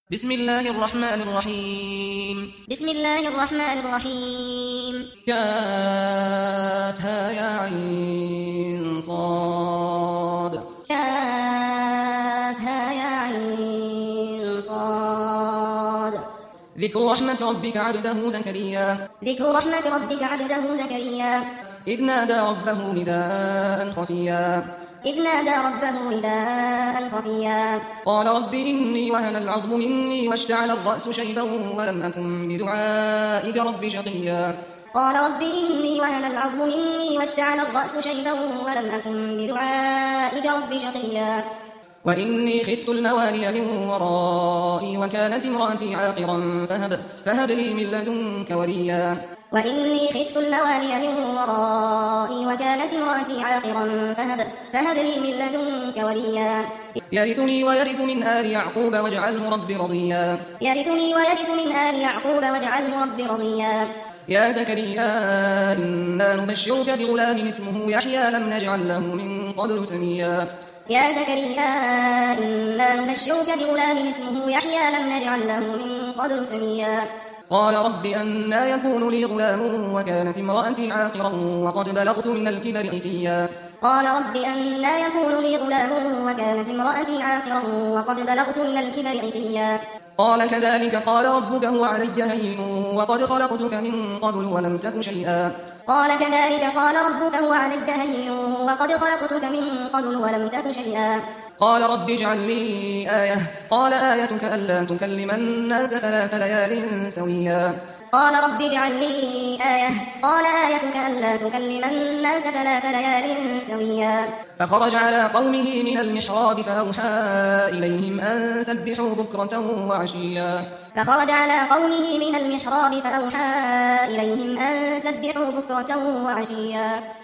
بسم الله الرحمن الرحيم بسم الله الرحمن الرحيم كافها يا عين صاد كافها يا عين صاد ذكر رحمة ربك عبده زكريا ذكر رحمة ربك عبده زكريا إذ نادى ربه نداء خفيا إذ نادى ربه نداء خفيا قال رب إني وهن العظم مني واشتعل الرأس شيبا ولم أكن بدعائك رب شقيا قال رب إني وهن العظم مني واشتعل الرأس شيبا ولم أكن بدعائك رب شقيا وإني خفت الموالي من ورائي وكانت امرأتي عاقرا فهب لي من لدنك وليا وإني خفت الموالي من ورائي وكانت امرأتي عاقرا فهب لي من لدنك وليا يرثني ويرث من آل يعقوب واجعله رب رضيا يرثني ويرث من آل يعقوب واجعله رب رضيا يا زكريا إنا نبشرك بغلام اسمه يحيى لم نجعل له من قبل سميا يا زكريا إنا نبشرك بغلام اسمه يحيى لم نجعل له من قبل سميا قال رب أنى يكون لي غلام وكانت امرأتي عاقرا وقد بلغت من الكبر عتيا قال رب أنى يكون لي غلام وكانت امرأتي عاقرا وقد بلغت من الكبر عتيا قال كذلك قال ربك هو علي هين وقد خلقتك من قبل ولم تك شيئا قال كذلك قال ربك هو علي هين وقد خلقتك من قبل ولم تك شيئا قال رب اجعل لي آية قال آيتك ألا تكلم الناس 3 ليال سويا قال رب اجعل لي آية قال آيتك ألا تكلم الناس 3 ليال سويا فخرج على قومه من المحراب فأوحى إليهم أن سبحوا بكرة وعشيا فخرج على قومه من المحراب فأوحى إليهم أن سبحوا بكرة وعشيا